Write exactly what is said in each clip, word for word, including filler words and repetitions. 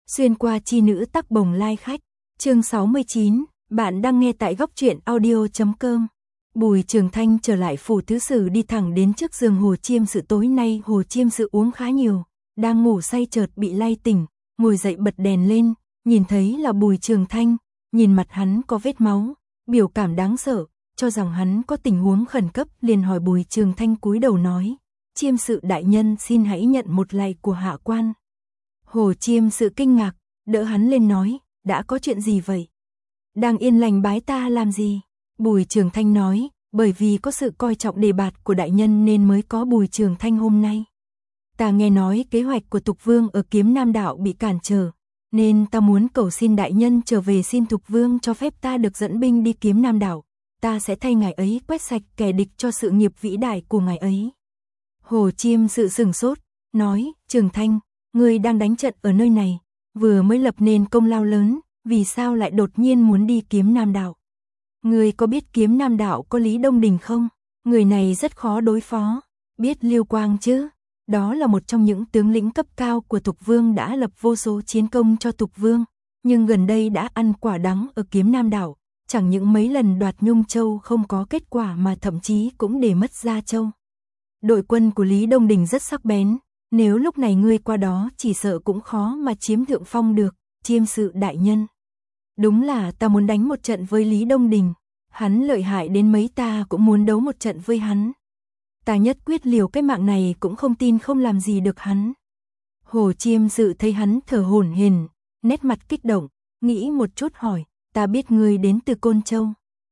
Xuyên qua chi nữ tắc bồng lai khách, chương sáu mươi chín, bạn đang nghe tại góc truyện audio chấm com. Bùi Trường Thanh trở lại phủ thứ sử đi thẳng đến trước giường Hồ Chiêm Sự. Tối nay Hồ Chiêm Sự uống khá nhiều, đang ngủ say chợt bị lay tỉnh, ngồi dậy bật đèn lên, nhìn thấy là Bùi Trường Thanh, nhìn mặt hắn có vết máu, biểu cảm đáng sợ, cho rằng hắn có tình huống khẩn cấp, liền hỏi Bùi Trường Thanh cúi đầu nói: "Chiêm Sự đại nhân xin hãy nhận một lạy của hạ quan." Hồ Chiêm Sự kinh ngạc, đỡ hắn lên nói: "Đã có chuyện gì vậy? Đang yên lành bái ta làm gì?" Bùi Trường Thanh nói: "Bởi vì có sự coi trọng đề bạt của đại nhân nên mới có Bùi Trường Thanh hôm nay. Ta nghe nói kế hoạch của Thục Vương ở Kiếm Nam Đạo bị cản trở, nên ta muốn cầu xin đại nhân trở về xin Thục Vương cho phép ta được dẫn binh đi Kiếm Nam Đạo, ta sẽ thay ngài ấy quét sạch kẻ địch cho sự nghiệp vĩ đại của ngài ấy." Hồ Chiêm Sự sửng sốt, nói: "Trường Thanh, ngươi đang đánh trận ở nơi này, vừa mới lập nên công lao lớn, vì sao lại đột nhiên muốn đi Kiếm Nam Đạo? Ngươi có biết Kiếm Nam Đạo có Lý Đông Đình không? Người này rất khó đối phó." "Biết Liêu Quang chứ? Đó là một trong những tướng lĩnh cấp cao của Thục Vương, đã lập vô số chiến công cho Thục Vương, nhưng gần đây đã ăn quả đắng ở Kiếm Nam Đạo, chẳng những mấy lần đoạt Nhung Châu không có kết quả mà thậm chí cũng để mất Gia Châu. Đội quân của Lý Đông Đình rất sắc bén, nếu lúc này ngươi qua đó chỉ sợ cũng khó mà chiếm thượng phong được." "Chiêm Sự đại nhân, đúng là ta muốn đánh một trận với Lý Đông Đình, hắn lợi hại đến mấy ta cũng muốn đấu một trận với hắn. Ta nhất quyết liều cái mạng này cũng không tin không làm gì được hắn." Hồ Chiêm Sự thấy hắn thở hổn hển, nét mặt kích động, nghĩ một chút hỏi: "Ta biết ngươi đến từ Côn Châu.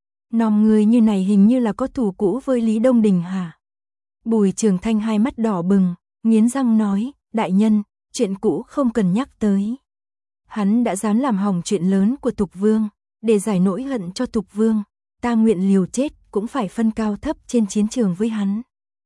Nòm ngươi như này hình như là có thù cũ với Lý Đông Đình hả?" Bùi Trường Thanh hai mắt đỏ bừng, nghiến răng nói: "Đại nhân, chuyện cũ không cần nhắc tới. Hắn đã dám làm hỏng chuyện lớn của Thục Vương, để giải nỗi hận cho Thục Vương, ta nguyện liều chết cũng phải phân cao thấp trên chiến trường với hắn."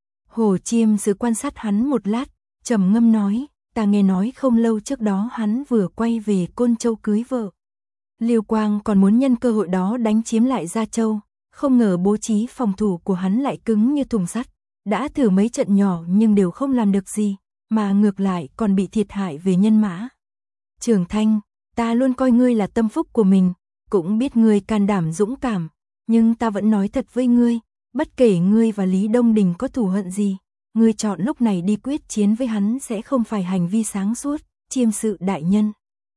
Hồ Chiêm Sự quan sát hắn một lát, trầm ngâm nói: "Ta nghe nói không lâu trước đó hắn vừa quay về Côn Châu cưới vợ. Liêu Quang còn muốn nhân cơ hội đó đánh chiếm lại Gia Châu, không ngờ bố trí phòng thủ của hắn lại cứng như thùng sắt, đã thử mấy trận nhỏ nhưng đều không làm được gì, mà ngược lại còn bị thiệt hại về nhân mã. Trường Thanh, ta luôn coi ngươi là tâm phúc của mình, cũng biết ngươi can đảm dũng cảm, nhưng ta vẫn nói thật với ngươi, bất kể ngươi và Lý Đông Đình có thù hận gì, ngươi chọn lúc này đi quyết chiến với hắn sẽ không phải hành vi sáng suốt." "Chiêm Sự đại nhân."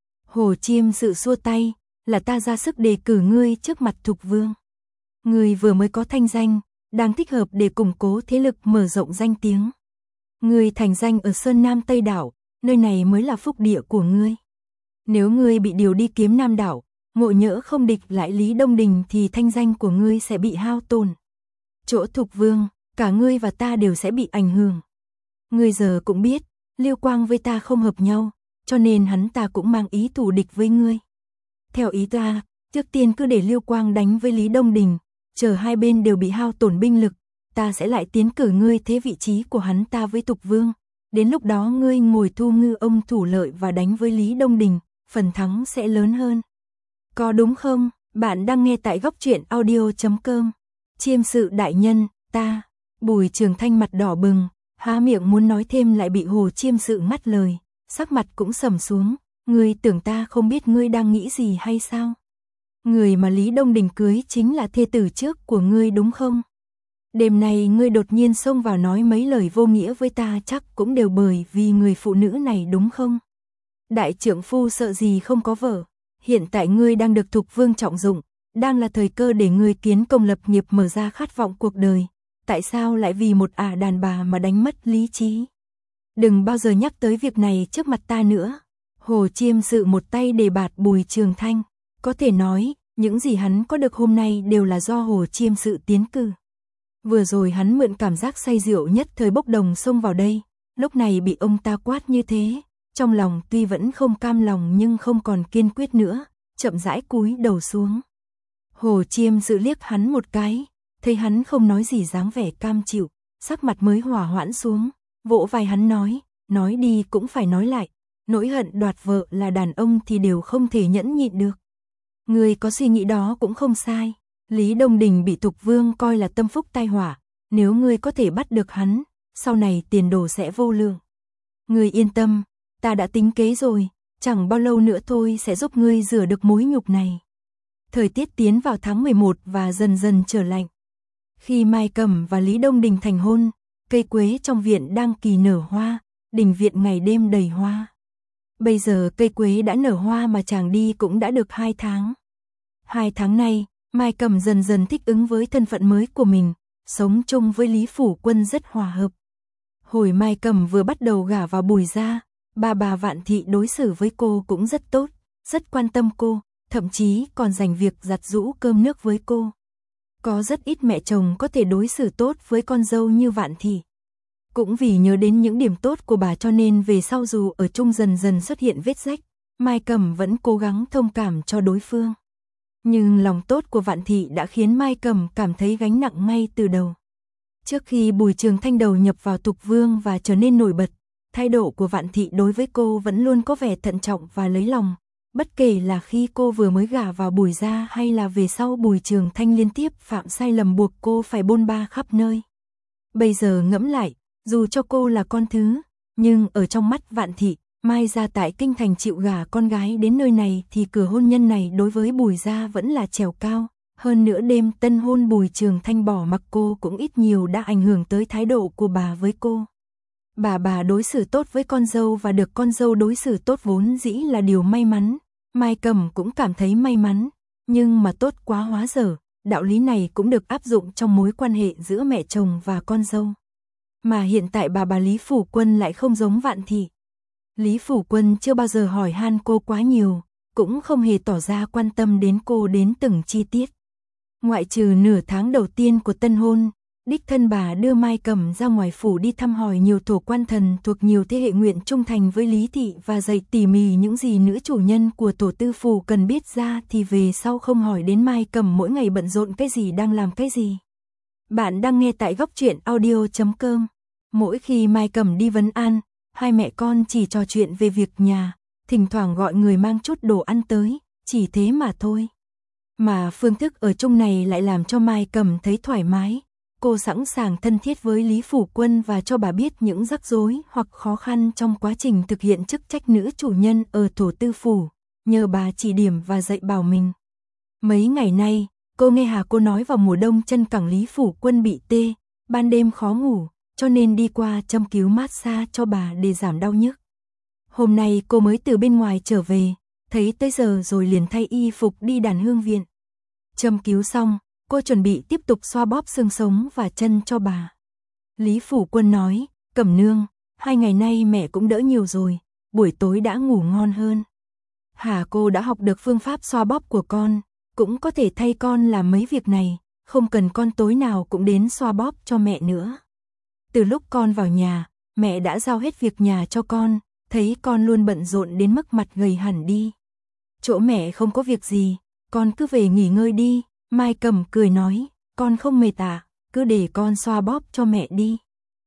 Hồ Chiêm Sự xua tay: "Là ta ra sức đề cử ngươi trước mặt Thục Vương. Ngươi vừa mới có thanh danh, đang thích hợp để củng cố thế lực, mở rộng danh tiếng. Ngươi thành danh ở Sơn Nam Tây Đảo, nơi này mới là phúc địa của ngươi. Nếu ngươi bị điều đi Kiếm Nam Đảo, ngộ nhỡ không địch lại Lý Đông Đình thì thanh danh của ngươi sẽ bị hao tổn. Chỗ Thục Vương, cả ngươi và ta đều sẽ bị ảnh hưởng. Ngươi giờ cũng biết, Liêu Quang với ta không hợp nhau, cho nên hắn ta cũng mang ý thù địch với ngươi. Theo ý ta, trước tiên cứ để Liêu Quang đánh với Lý Đông Đình, chờ hai bên đều bị hao tổn binh lực, ta sẽ lại tiến cử ngươi thế vị trí của hắn ta với Thục Vương. Đến lúc đó ngươi ngồi thu ngư ông thủ lợi và đánh với Lý Đông Đình, phần thắng sẽ lớn hơn. Có đúng không?" Bạn đang nghe tại góc truyện audio chấm com. "Chiêm Sự đại nhân, ta..." Bùi Trường Thanh mặt đỏ bừng, há miệng muốn nói thêm lại bị Hồ Chiêm Sự ngắt lời, sắc mặt cũng sầm xuống: "Ngươi tưởng ta không biết ngươi đang nghĩ gì hay sao? Người mà Lý Đông Đình cưới chính là thê tử trước của ngươi đúng không? Đêm nay ngươi đột nhiên xông vào nói mấy lời vô nghĩa với ta chắc cũng đều bởi vì người phụ nữ này đúng không? Đại trượng phu sợ gì không có vợ, hiện tại ngươi đang được Thục Vương trọng dụng, đang là thời cơ để ngươi kiến công lập nghiệp, mở ra khát vọng cuộc đời, tại sao lại vì một ả đàn bà mà đánh mất lý trí? Đừng bao giờ nhắc tới việc này trước mặt ta nữa." Hồ Chiêm Sự một tay đề bạt Bùi Trường Thanh, có thể nói, những gì hắn có được hôm nay đều là do Hồ Chiêm Sự tiến cử. Vừa rồi hắn mượn cảm giác say rượu nhất thời bốc đồng xông vào đây, lúc này bị ông ta quát như thế, trong lòng tuy vẫn không cam lòng nhưng không còn kiên quyết nữa, chậm rãi cúi đầu xuống. Hồ Chiêm Sự liếc hắn một cái, thấy hắn không nói gì dáng vẻ cam chịu, sắc mặt mới hòa hoãn xuống, vỗ vai hắn nói: "Nói đi cũng phải nói lại, nỗi hận đoạt vợ là đàn ông thì đều không thể nhẫn nhịn được. Ngươi có suy nghĩ đó cũng không sai. Lý Đông Đình bị Thục Vương coi là tâm phúc tai họa, nếu ngươi có thể bắt được hắn, sau này tiền đồ sẽ vô lượng. Ngươi yên tâm, ta đã tính kế rồi, chẳng bao lâu nữa thôi sẽ giúp ngươi rửa được mối nhục này. Thời tiết tiến vào tháng mười một và dần dần trở lạnh. Khi Mai Cẩm và Lý Đông Đình thành hôn, cây quế trong viện đang kỳ nở hoa, đình viện ngày đêm đầy hoa. Bây giờ cây quế đã nở hoa mà chàng đi cũng đã được hai tháng. Hai tháng nay, Mai Cẩm dần dần thích ứng với thân phận mới của mình, sống chung với Lý Phủ Quân rất hòa hợp. Hồi Mai Cẩm vừa bắt đầu gả vào Bùi gia, bà bà Vạn Thị đối xử với cô cũng rất tốt, rất quan tâm cô, thậm chí còn dành việc giặt giũ cơm nước với cô. Có rất ít mẹ chồng có thể đối xử tốt với con dâu như Vạn Thị. Cũng vì nhớ đến những điểm tốt của bà cho nên về sau dù ở chung dần dần xuất hiện vết rách, Mai Cẩm vẫn cố gắng thông cảm cho đối phương. Nhưng lòng tốt của Vạn Thị đã khiến Mai Cẩm cảm thấy gánh nặng ngay từ đầu. Trước khi Bùi Trường Thanh đầu nhập vào Tục Vương và trở nên nổi bật, thái độ của Vạn Thị đối với cô vẫn luôn có vẻ thận trọng và lấy lòng. Bất kể là khi cô vừa mới gả vào Bùi gia hay là về sau Bùi Trường Thanh liên tiếp phạm sai lầm buộc cô phải bôn ba khắp nơi. Bây giờ ngẫm lại, dù cho cô là con thứ, nhưng ở trong mắt Vạn Thị, Mai gia tại kinh thành chịu gả con gái đến nơi này thì cửa hôn nhân này đối với Bùi gia vẫn là trèo cao. Hơn nữa đêm tân hôn Bùi Trường Thanh bỏ mặc cô cũng ít nhiều đã ảnh hưởng tới thái độ của bà với cô. Bà bà đối xử tốt với con dâu và được con dâu đối xử tốt vốn dĩ là điều may mắn. Mai Cẩm cũng cảm thấy may mắn, nhưng mà tốt quá hóa dở, đạo lý này cũng được áp dụng trong mối quan hệ giữa mẹ chồng và con dâu. Mà hiện tại bà bà Lý Phủ Quân lại không giống Vạn Thị. Lý Phủ Quân chưa bao giờ hỏi han cô quá nhiều, cũng không hề tỏ ra quan tâm đến cô đến từng chi tiết. Ngoại trừ nửa tháng đầu tiên của tân hôn, đích thân bà đưa Mai Cẩm ra ngoài phủ đi thăm hỏi nhiều thổ quan thần thuộc nhiều thế hệ nguyện trung thành với Lý Thị và dạy tỉ mỉ những gì nữ chủ nhân của tổ tư phủ cần biết ra thì về sau không hỏi đến Mai Cẩm mỗi ngày bận rộn cái gì đang làm cái gì. Bạn đang nghe tại góc truyện audio chấm com. Mỗi khi Mai Cẩm đi vấn an, hai mẹ con chỉ trò chuyện về việc nhà, thỉnh thoảng gọi người mang chút đồ ăn tới, chỉ thế mà thôi. Mà phương thức ở chung này lại làm cho Mai Cẩm thấy thoải mái. Cô sẵn sàng thân thiết với Lý Phủ Quân và cho bà biết những rắc rối hoặc khó khăn trong quá trình thực hiện chức trách nữ chủ nhân ở thổ tư phủ, nhờ bà chỉ điểm và dạy bảo mình. Mấy ngày nay, cô nghe Hà cô nói vào mùa đông chân cẳng Lý Phủ Quân bị tê, ban đêm khó ngủ, cho nên đi qua châm cứu massage cho bà để giảm đau nhức. Hôm nay cô mới từ bên ngoài trở về, thấy tới giờ rồi liền thay y phục đi Đàn Hương viện. Châm cứu xong, cô chuẩn bị tiếp tục xoa bóp xương sống và chân cho bà. Lý Phủ Quân nói, Cẩm nương, hai ngày nay mẹ cũng đỡ nhiều rồi, buổi tối đã ngủ ngon hơn. Hà cô đã học được phương pháp xoa bóp của con, cũng có thể thay con làm mấy việc này, không cần con tối nào cũng đến xoa bóp cho mẹ nữa. Từ lúc con vào nhà, mẹ đã giao hết việc nhà cho con, thấy con luôn bận rộn đến mức mặt gầy hẳn đi. Chỗ mẹ không có việc gì, con cứ về nghỉ ngơi đi. Mai Cẩm cười nói, con không mệt à, cứ để con xoa bóp cho mẹ đi.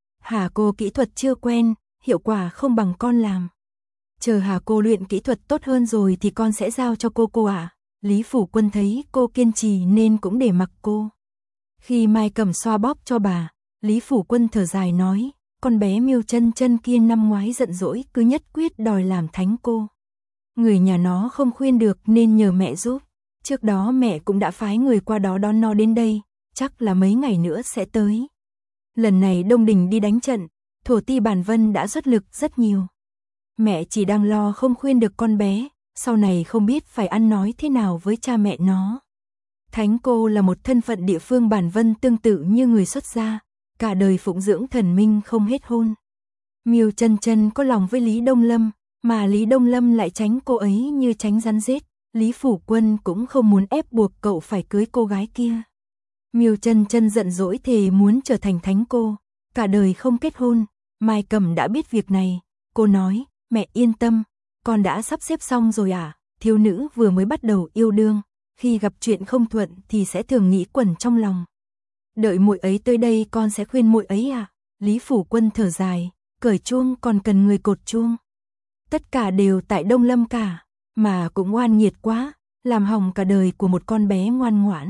Hà cô kỹ thuật chưa quen, hiệu quả không bằng con làm. Chờ Hà cô luyện kỹ thuật tốt hơn rồi thì con sẽ giao cho cô cô ạ. À. Lý Phủ Quân thấy cô kiên trì nên cũng để mặc cô. Khi Mai Cẩm xoa bóp cho bà, Lý Phủ Quân thở dài nói, con bé Miêu Chân Chân kia năm ngoái giận dỗi cứ nhất quyết đòi làm thánh cô. Người nhà nó không khuyên được nên nhờ mẹ giúp. Trước đó mẹ cũng đã phái người qua đó đón nó đến đây, chắc là mấy ngày nữa sẽ tới. Lần này Đông Đình đi đánh trận, thổ ti Bản Vân đã xuất lực rất nhiều. Mẹ chỉ đang lo không khuyên được con bé, sau này không biết phải ăn nói thế nào với cha mẹ nó. Thánh cô là một thân phận địa phương Bản Vân tương tự như người xuất gia, cả đời phụng dưỡng thần minh không hết hôn. Miêu Chân Chân có lòng với Lý Đông Lâm, mà Lý Đông Lâm lại tránh cô ấy như tránh rắn rết. Lý Phủ Quân cũng không muốn ép buộc cậu phải cưới cô gái kia. Miêu Chân Chân giận dỗi thề muốn trở thành thánh cô, cả đời không kết hôn. Mai Cẩm đã biết việc này, cô nói, mẹ yên tâm, con đã sắp xếp xong rồi à, thiếu nữ vừa mới bắt đầu yêu đương, khi gặp chuyện không thuận thì sẽ thường nghĩ quẩn trong lòng. Đợi muội ấy tới đây con sẽ khuyên muội ấy à. Lý Phủ Quân thở dài, cởi chuông còn cần người cột chuông. Tất cả đều tại Đông Lâm cả. Mà cũng oan nghiệt quá, làm hỏng cả đời của một con bé ngoan ngoãn.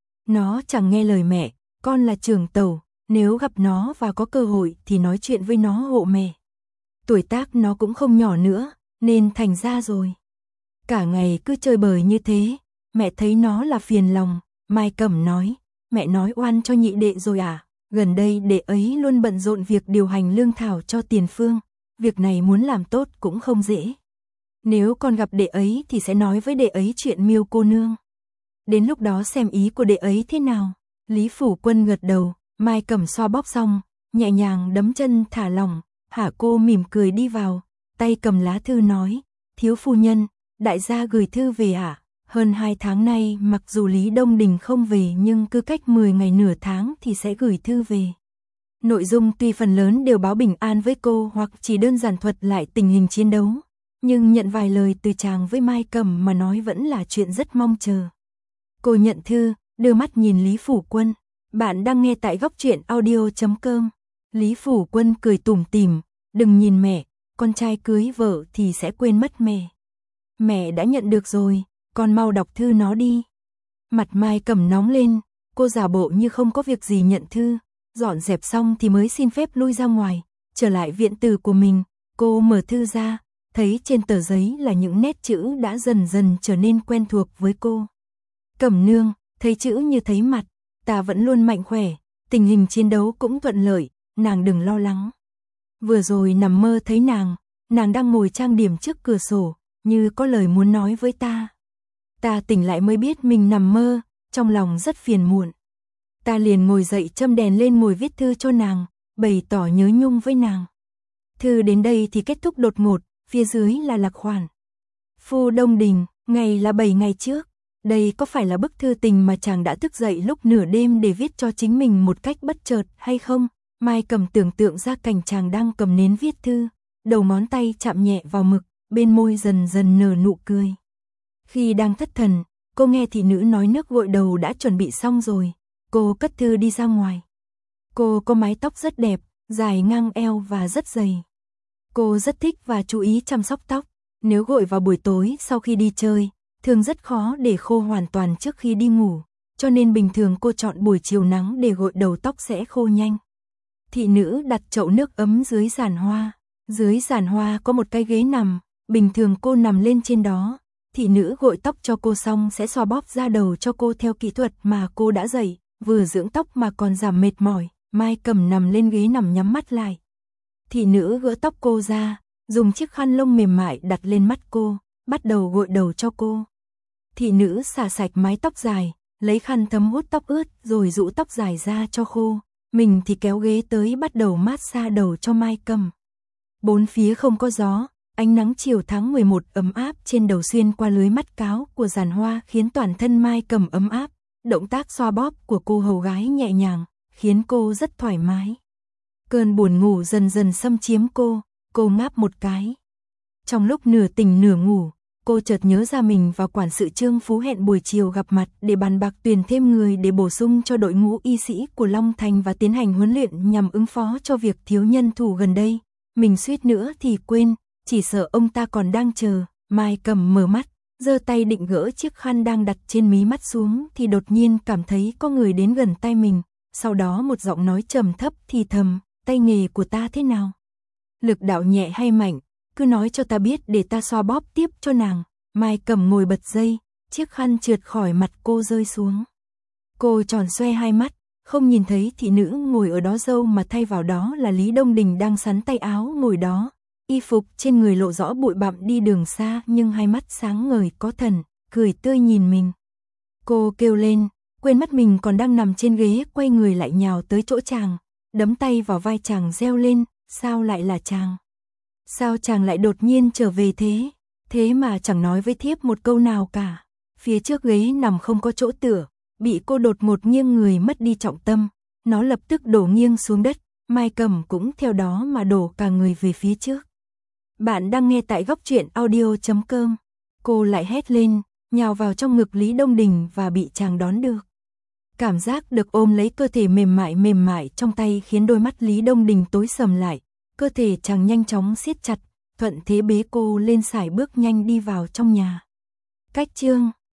Nó chẳng nghe lời mẹ, con là trưởng tàu, nếu gặp nó và có cơ hội thì nói chuyện với nó hộ mẹ. Tuổi tác nó cũng không nhỏ nữa, nên thành ra rồi. Cả ngày cứ chơi bời như thế, mẹ thấy nó là phiền lòng. Mai Cẩm nói, mẹ nói oan cho nhị đệ rồi à? Gần đây đệ ấy luôn bận rộn việc điều hành lương thảo cho Tiền Phương, việc này muốn làm tốt cũng không dễ. Nếu con gặp đệ ấy thì sẽ nói với đệ ấy chuyện Miêu cô nương. Đến lúc đó xem ý của đệ ấy thế nào. Lý Phủ Quân gật đầu, Mai Cẩm xoa bóp xong, nhẹ nhàng đấm chân thả lỏng, Hả cô mỉm cười đi vào, tay cầm lá thư nói, thiếu phu nhân, đại gia gửi thư về ạ. Hơn hai tháng nay mặc dù Lý Đông Đình không về nhưng cứ cách mười ngày nửa tháng thì sẽ gửi thư về. Nội dung tuy phần lớn đều báo bình an với cô hoặc chỉ đơn giản thuật lại tình hình chiến đấu, nhưng nhận vài lời từ chàng với Mai Cẩm mà nói vẫn là chuyện rất mong chờ. Cô nhận thư, đưa mắt nhìn Lý Phủ Quân. Bạn đang nghe tại góc truyện audio chấm com. Lý Phủ Quân cười tủm tỉm, đừng nhìn mẹ, con trai cưới vợ thì sẽ quên mất mẹ. Mẹ đã nhận được rồi, con mau đọc thư nó đi. Mặt Mai Cẩm nóng lên, cô giả bộ như không có việc gì nhận thư, dọn dẹp xong thì mới xin phép lui ra ngoài, trở lại viện tử của mình. Cô mở thư ra, thấy trên tờ giấy là những nét chữ đã dần dần trở nên quen thuộc với cô. Cẩm nương, thấy chữ như thấy mặt, ta vẫn luôn mạnh khỏe, tình hình chiến đấu cũng thuận lợi, nàng đừng lo lắng. Vừa rồi nằm mơ thấy nàng, nàng đang ngồi trang điểm trước cửa sổ, như có lời muốn nói với ta. Ta tỉnh lại mới biết mình nằm mơ, trong lòng rất phiền muộn. Ta liền ngồi dậy châm đèn lên ngồi viết thư cho nàng, bày tỏ nhớ nhung với nàng. Thư đến đây thì kết thúc đột ngột, phía dưới là lạc khoản. Phu Đông Đình, ngày là bảy ngày trước. Đây có phải là bức thư tình mà chàng đã thức dậy lúc nửa đêm để viết cho chính mình một cách bất chợt hay không? Mai Cẩm tưởng tượng ra cảnh chàng đang cầm nến viết thư, đầu ngón tay chạm nhẹ vào mực, bên môi dần dần nở nụ cười. Khi đang thất thần, cô nghe thị nữ nói nước gội đầu đã chuẩn bị xong rồi, cô cất thư đi ra ngoài. Cô có mái tóc rất đẹp, dài ngang eo và rất dày. Cô rất thích và chú ý chăm sóc tóc, nếu gội vào buổi tối sau khi đi chơi, thường rất khó để khô hoàn toàn trước khi đi ngủ, cho nên bình thường cô chọn buổi chiều nắng để gội đầu tóc sẽ khô nhanh. Thị nữ đặt chậu nước ấm dưới giàn hoa, dưới giàn hoa có một cái ghế nằm, bình thường cô nằm lên trên đó. Thị nữ gội tóc cho cô xong sẽ xoa bóp da đầu cho cô theo kỹ thuật mà cô đã dạy, vừa dưỡng tóc mà còn giảm mệt mỏi. Mai Cẩm nằm lên ghế nằm nhắm mắt lại. Thị nữ gỡ tóc cô ra, dùng chiếc khăn lông mềm mại đặt lên mắt cô, bắt đầu gội đầu cho cô. Thị nữ xả sạch mái tóc dài, lấy khăn thấm hút tóc ướt rồi rũ tóc dài ra cho khô. Mình thì kéo ghế tới bắt đầu mát xa đầu cho Mai Cẩm. Bốn phía không có gió, ánh nắng chiều tháng mười một ấm áp trên đầu xuyên qua lưới mắt cáo của giàn hoa khiến toàn thân Mai Cẩm ấm áp. Động tác xoa bóp của cô hầu gái nhẹ nhàng, khiến cô rất thoải mái. Cơn buồn ngủ dần dần xâm chiếm cô, cô ngáp một cái. Trong lúc nửa tỉnh nửa ngủ, cô chợt nhớ ra mình và quản sự Trương Phú hẹn buổi chiều gặp mặt để bàn bạc tuyển thêm người để bổ sung cho đội ngũ y sĩ của Long Thành và tiến hành huấn luyện nhằm ứng phó cho việc thiếu nhân thủ gần đây. Mình suýt nữa thì quên, chỉ sợ ông ta còn đang chờ. Mai Cẩm mở mắt, giơ tay định gỡ chiếc khăn đang đặt trên mí mắt xuống thì đột nhiên cảm thấy có người đến gần tay mình. Sau đó một giọng nói trầm thấp thì thầm, tay nghề của ta thế nào? Lực đạo nhẹ hay mạnh? Cứ nói cho ta biết để ta xoa bóp tiếp cho nàng. Mai Cẩm ngồi bật dây, chiếc khăn trượt khỏi mặt cô rơi xuống. Cô tròn xoe hai mắt, không nhìn thấy thị nữ ngồi ở đó dâu mà thay vào đó là Lý Đông Đình đang sắn tay áo ngồi đó. Y phục trên người lộ rõ bụi bặm đi đường xa nhưng hai mắt sáng ngời có thần, cười tươi nhìn mình. Cô kêu lên, quên mất mình còn đang nằm trên ghế, quay người lại nhào tới chỗ chàng, đấm tay vào vai chàng reo lên, sao lại là chàng? Sao chàng lại đột nhiên trở về thế? Thế mà chẳng nói với thiếp một câu nào cả. Phía trước ghế nằm không có chỗ tựa, bị cô đột ngột nghiêng người mất đi trọng tâm, nó lập tức đổ nghiêng xuống đất, Mai Cẩm cũng theo đó mà đổ cả người về phía trước. Bạn đang nghe tại góc truyện audio chấm com. Cô lại hét lên, nhào vào trong ngực Lý Đông Đình và bị chàng đón được. Cảm giác được ôm lấy cơ thể mềm mại mềm mại trong tay khiến đôi mắt Lý Đông Đình tối sầm lại, cơ thể chàng nhanh chóng siết chặt, thuận thế bế cô lên sải bước nhanh đi vào trong nhà. Cách chương